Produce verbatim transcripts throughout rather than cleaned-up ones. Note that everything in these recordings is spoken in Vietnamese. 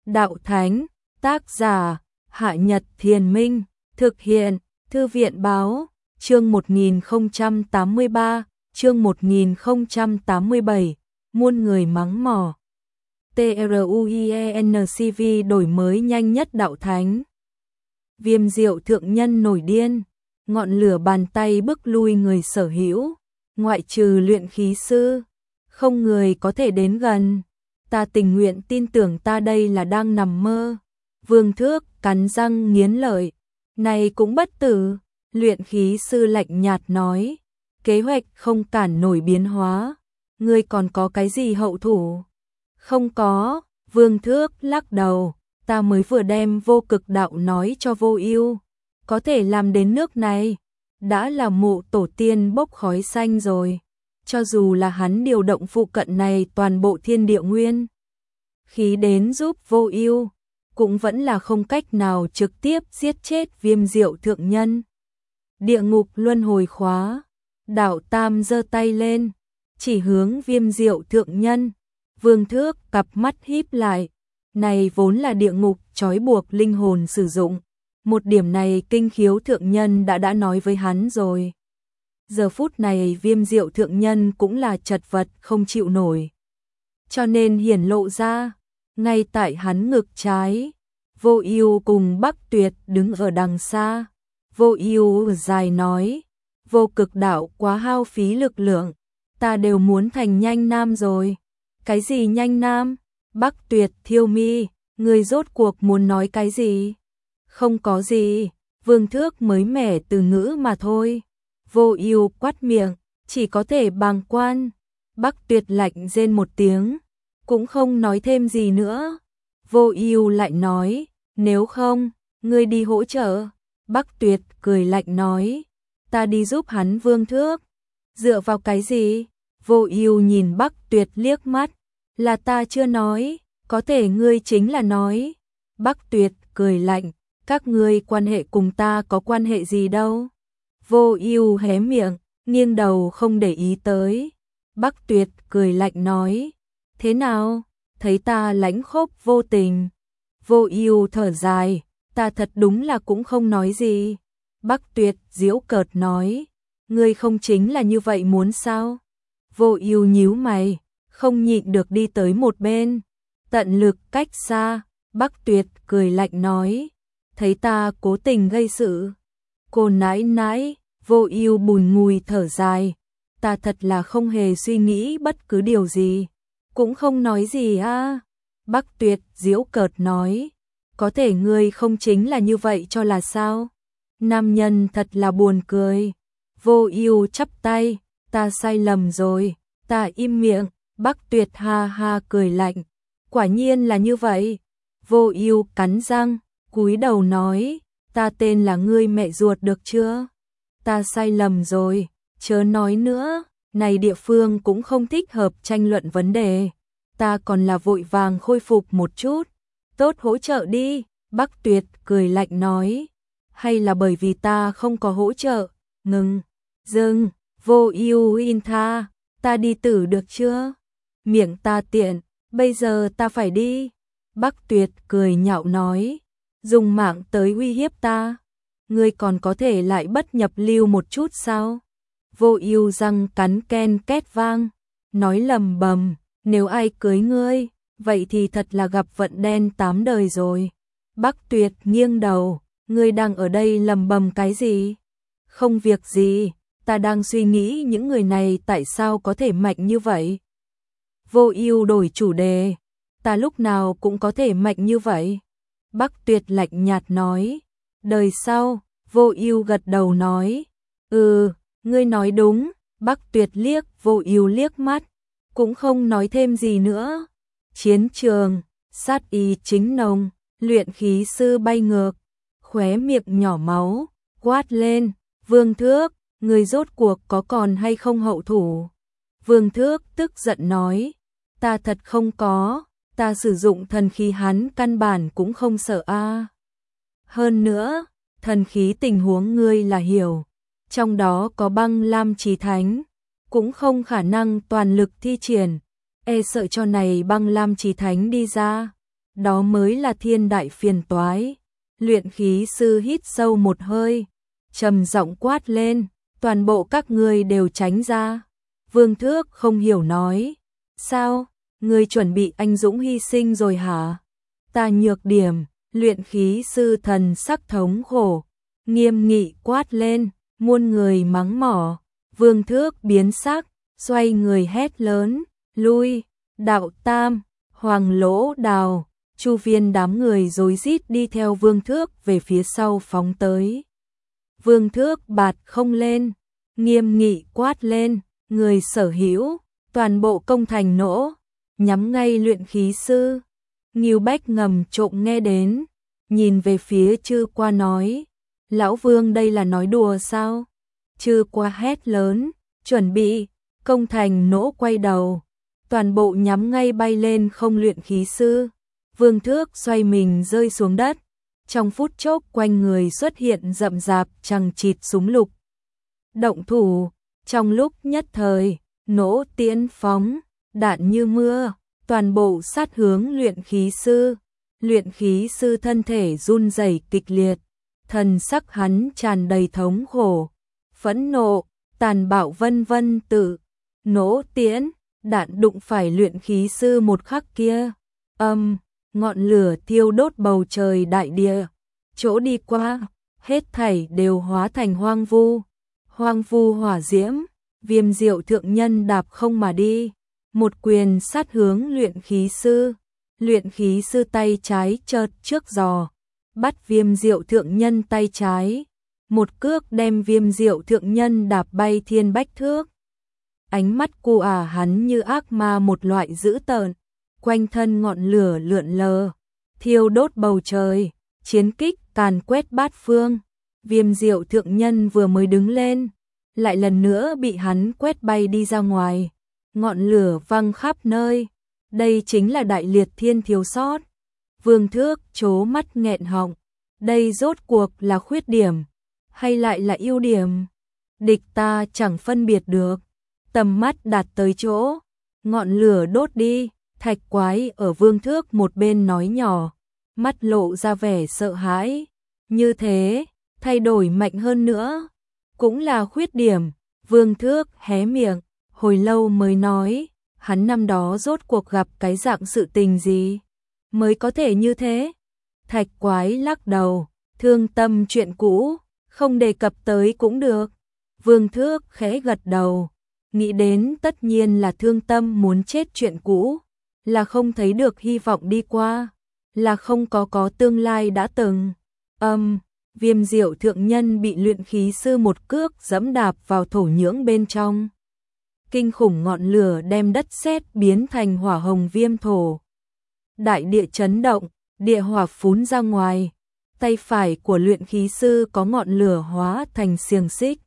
Đạo Thánh, tác giả, Hạ Nhật Thiền Minh, thực hiện, Thư viện Báo, chương một nghìn không trăm tám mươi ba, chương một nghìn không trăm tám mươi bảy, muôn người mắng mỏ. TRUIENCV đổi mới nhanh nhất Đạo Thánh. Viêm Diệu thượng nhân nổi điên, ngọn lửa bàn tay bức lui người sở hữu, ngoại trừ luyện khí sư, không người có thể đến gần. Ta tình nguyện tin tưởng ta đây là đang nằm mơ. Vương Thước cắn răng nghiến lợi, này cũng bất tử. Luyện khí sư lạnh nhạt nói, kế hoạch không cản nổi biến hóa, ngươi còn có cái gì hậu thủ? Không có. Vương Thước lắc đầu, ta mới vừa đem vô cực đạo nói cho Vô Ưu, có thể làm đến nước này, đã là mộ tổ tiên bốc khói xanh rồi. Cho dù là hắn điều động phụ cận này toàn bộ thiên địa nguyên khí đến giúp Vô Ưu, cũng vẫn là không cách nào trực tiếp giết chết Viêm Diệu thượng nhân. Địa ngục luân hồi khóa. Đạo Tam giơ tay lên, chỉ hướng Viêm Diệu thượng nhân. Vương Thước cặp mắt híp lại, này vốn là địa ngục trói buộc linh hồn sử dụng, một điểm này Kinh Khiếu thượng nhân đã đã nói với hắn rồi. Giờ phút này Viêm Diệu thượng nhân cũng là chật vật không chịu nổi, cho nên hiển lộ ra, ngay tại hắn ngực trái, Vô Ưu cùng Bắc Tuyệt đứng ở đằng xa. Vô Ưu dài nói, vô cực đạo quá hao phí lực lượng, ta đều muốn thành nhanh nam rồi. Cái gì nhanh nam? Bắc Tuyệt thiêu mi, người rốt cuộc muốn nói cái gì? Không có gì, Vương Thước mới mẻ từ ngữ mà thôi. Vô Ưu quát miệng, chỉ có thể bàng quan. Bắc Tuyệt lạnh rên một tiếng, cũng không nói thêm gì nữa. Vô Ưu lại nói, nếu không, ngươi đi hỗ trợ. Bắc Tuyệt cười lạnh nói, ta đi giúp hắn. Vương Thước, dựa vào cái gì? Vô Ưu nhìn Bắc Tuyệt liếc mắt, là ta chưa nói, có thể ngươi chính là nói. Bắc Tuyệt cười lạnh, các ngươi quan hệ cùng ta có quan hệ gì đâu? Vô Ưu hé miệng, nghiêng đầu không để ý tới. Bắc Tuyệt cười lạnh nói, thế nào, thấy ta lãnh khốc vô tình? Vô Ưu thở dài, ta thật đúng là cũng không nói gì. Bắc Tuyệt giễu cợt nói, ngươi không chính là như vậy muốn sao? Vô Ưu nhíu mày, không nhịn được đi tới một bên, tận lực cách xa. Bắc Tuyệt cười lạnh nói, thấy ta cố tình gây sự? Cô nãi nãi. Vô Ưu bùi ngùi thở dài, ta thật là không hề suy nghĩ bất cứ điều gì, cũng không nói gì a. Bắc Tuyệt giễu cợt nói, có thể ngươi không chính là như vậy cho là sao? Nam nhân thật là buồn cười. Vô Ưu chắp tay, ta sai lầm rồi, ta im miệng. Bắc Tuyệt ha ha cười lạnh, quả nhiên là như vậy. Vô Ưu cắn răng, cúi đầu nói, ta tên là ngươi mẹ ruột được chưa? Ta sai lầm rồi, chớ nói nữa, này địa phương cũng không thích hợp tranh luận vấn đề. Ta còn là vội vàng khôi phục một chút, tốt hỗ trợ đi. Bắc Tuyệt cười lạnh nói, hay là bởi vì ta không có hỗ trợ? Ngừng, dừng. Vô Ưu in tha, ta đi tử được chưa? Miệng ta tiện, bây giờ ta phải đi. Bắc Tuyệt cười nhạo nói, dùng mạng tới uy hiếp ta, ngươi còn có thể lại bất nhập lưu một chút sao? Vô Ưu răng cắn ken két vang, nói lầm bầm, nếu ai cưới ngươi, vậy thì thật là gặp vận đen tám đời rồi. Bắc Tuyệt nghiêng đầu, ngươi đang ở đây lầm bầm cái gì? Không việc gì, ta đang suy nghĩ những người này tại sao có thể mạnh như vậy. Vô Ưu đổi chủ đề, ta lúc nào cũng có thể mạnh như vậy. Bắc Tuyệt lạnh nhạt nói, đời sau. Vô Ưu gật đầu nói, ừ, ngươi nói đúng. Bắc Tuyệt liếc Vô Ưu liếc mắt, cũng không nói thêm gì nữa. Chiến trường, sát ý chính nồng, luyện khí sư bay ngược, khóe miệng nhỏ máu, quát lên, Vương Thước, ngươi rốt cuộc có còn hay không hậu thủ? Vương Thước tức giận nói, ta thật không có, ta sử dụng thần khí hắn căn bản cũng không sợ a. Hơn nữa, thần khí tình huống ngươi là hiểu, trong đó có băng lam chí thánh, cũng không khả năng toàn lực thi triển, e sợ cho này băng lam chí thánh đi ra, đó mới là thiên đại phiền toái. Luyện khí sư hít sâu một hơi, trầm giọng quát lên, toàn bộ các ngươi đều tránh ra. Vương Thước không hiểu nói, sao, ngươi chuẩn bị anh dũng hy sinh rồi hả? Ta nhược điểm, luyện khí sư thần sắc thống khổ, nghiêm nghị quát lên, muôn người mắng mỏ. Vương Thước biến sắc, xoay người hét lớn, lui, Đạo Tam, Hoàng Lỗ Đào, Chu Viên đám người rối rít đi theo Vương Thước về phía sau phóng tới. Vương Thước bạt không lên, nghiêm nghị quát lên, người sở hữu, toàn bộ công thành nỗ, nhắm ngay luyện khí sư. Ngưu Bách ngầm trộm nghe đến, nhìn về phía Chư Qua nói, Lão Vương đây là nói đùa sao? Chư Qua hét lớn, chuẩn bị, công thành nỗ quay đầu, toàn bộ nhắm ngay bay lên không luyện khí sư. Vương Thước xoay mình rơi xuống đất, trong phút chốc quanh người xuất hiện rậm rạp chằng chịt súng lục. Động thủ, trong lúc nhất thời, nỗ tiễn phóng, đạn như mưa, toàn bộ sát hướng luyện khí sư. Luyện khí sư thân thể run rẩy kịch liệt, thần sắc hắn tràn đầy thống khổ, phẫn nộ, tàn bạo vân vân tự. Nỗ tiễn, đạn đụng phải luyện khí sư một khắc kia, âm, ngọn lửa thiêu đốt bầu trời đại địa, chỗ đi qua, hết thảy đều hóa thành hoang vu. Hoang vu hỏa diễm, Viêm Diệu thượng nhân đạp không mà đi, một quyền sát hướng luyện khí sư. Luyện khí sư tay trái chợt trước giò, bắt Viêm Diệu thượng nhân tay trái, một cước đem Viêm Diệu thượng nhân đạp bay thiên bách thước. Ánh mắt cu ả hắn như ác ma một loại dữ tợn, quanh thân ngọn lửa lượn lờ, thiêu đốt bầu trời, chiến kích càn quét bát phương. Viêm Diệu thượng nhân vừa mới đứng lên, lại lần nữa bị hắn quét bay đi ra ngoài, ngọn lửa văng khắp nơi. Đây chính là đại liệt thiên thiếu sót. Vương Thước trố mắt nghẹn họng, đây rốt cuộc là khuyết điểm, hay lại là ưu điểm? Địch ta chẳng phân biệt được. Tầm mắt đạt tới chỗ, ngọn lửa đốt đi, Thạch Quái ở Vương Thước một bên nói nhỏ, mắt lộ ra vẻ sợ hãi. Như thế, thay đổi mạnh hơn nữa, cũng là khuyết điểm. Vương Thước hé miệng, hồi lâu mới nói, hắn năm đó rốt cuộc gặp cái dạng sự tình gì, mới có thể như thế. Thạch Quái lắc đầu, thương tâm chuyện cũ, không đề cập tới cũng được. Vương Thước khẽ gật đầu, nghĩ đến tất nhiên là thương tâm muốn chết chuyện cũ, là không thấy được hy vọng đi qua, là không có có tương lai đã từng. Âm, um, Viêm Diệu thượng nhân bị luyện khí sư một cước giẫm đạp vào thổ nhưỡng bên trong. Kinh khủng ngọn lửa đem đất sét biến thành hỏa hồng viêm thổ. Đại địa chấn động, địa hỏa phún ra ngoài. Tay phải của luyện khí sư có ngọn lửa hóa thành xiềng xích,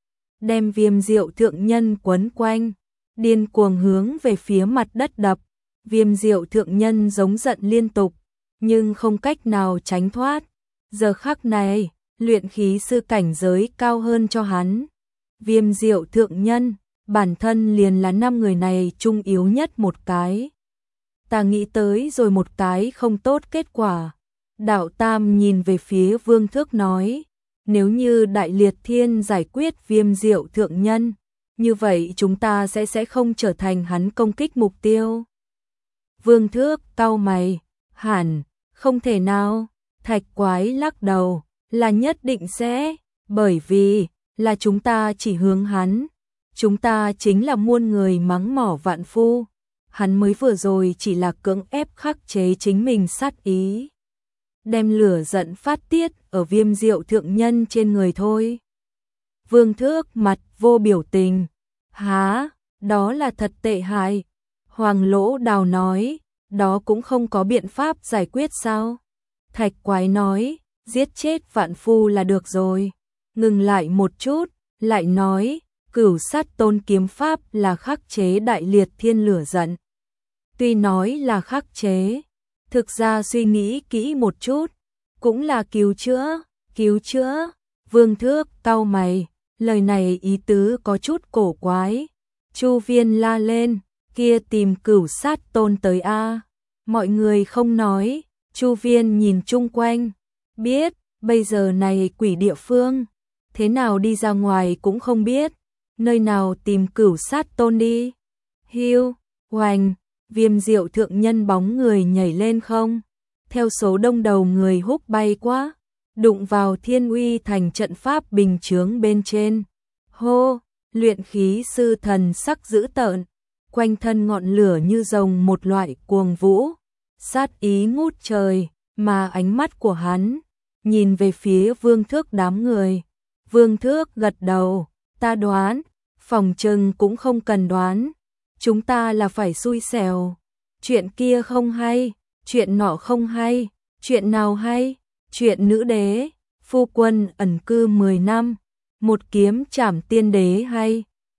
đem Viêm Diệu thượng nhân quấn quanh, điên cuồng hướng về phía mặt đất đập. Viêm Diệu thượng nhân giống giận liên tục, nhưng không cách nào tránh thoát. Giờ khắc này, luyện khí sư cảnh giới cao hơn cho hắn. Viêm Diệu thượng nhân, bản thân liền là năm người này trung yếu nhất một cái. Ta nghĩ tới rồi một cái không tốt kết quả. Đạo Tam nhìn về phía Vương Thước nói, nếu như Đại Liệt Thiên giải quyết Viêm Diệu thượng nhân, như vậy chúng ta sẽ sẽ không trở thành hắn công kích mục tiêu. Vương Thước cau mày, hẳn, không thể nào. Thạch Quái lắc đầu, là nhất định sẽ, bởi vì, là chúng ta chỉ hướng hắn. Chúng ta chính là muôn người mắng mỏ vạn phu. Hắn mới vừa rồi chỉ là cưỡng ép khắc chế chính mình sát ý, đem lửa giận phát tiết ở Viêm Diệu thượng nhân trên người thôi. Vương Thước mặt vô biểu tình, há, đó là thật tệ hại. Hoàng Lỗ Đào nói, đó cũng không có biện pháp giải quyết sao? Thạch Quái nói, giết chết vạn phu là được rồi. Ngừng lại một chút, lại nói, Cửu Sát Tôn kiếm pháp là khắc chế Đại Liệt Thiên lửa giận. Tuy nói là khắc chế, thực ra suy nghĩ kỹ một chút, cũng là cứu chữa, cứu chữa. Vương Thước cau mày, lời này ý tứ có chút cổ quái. Chu Viên la lên, kia tìm Cửu Sát Tôn tới a. Mọi người không nói, Chu Viên nhìn chung quanh, biết, bây giờ này quỷ địa phương, thế nào đi ra ngoài cũng không biết, nơi nào tìm Cửu Sát Tôn đi. Hiu, hoành, Viêm Diệu thượng nhân bóng người nhảy lên không, theo số đông đầu người húc bay quá, đụng vào Thiên Uy thành trận pháp bình chướng bên trên. Hô, luyện khí sư thần sắc dữ tợn, quanh thân ngọn lửa như rồng một loại cuồng vũ, sát ý ngút trời, mà ánh mắt của hắn nhìn về phía Vương Thước đám người. Vương Thước gật đầu, ta đoán, phòng trừng cũng không cần đoán, chúng ta là phải xui xẻo. Chuyện kia không hay, chuyện nọ không hay, chuyện nào hay? Chuyện nữ đế, phu quân ẩn cư mười năm, một kiếm trảm tiên đế hay?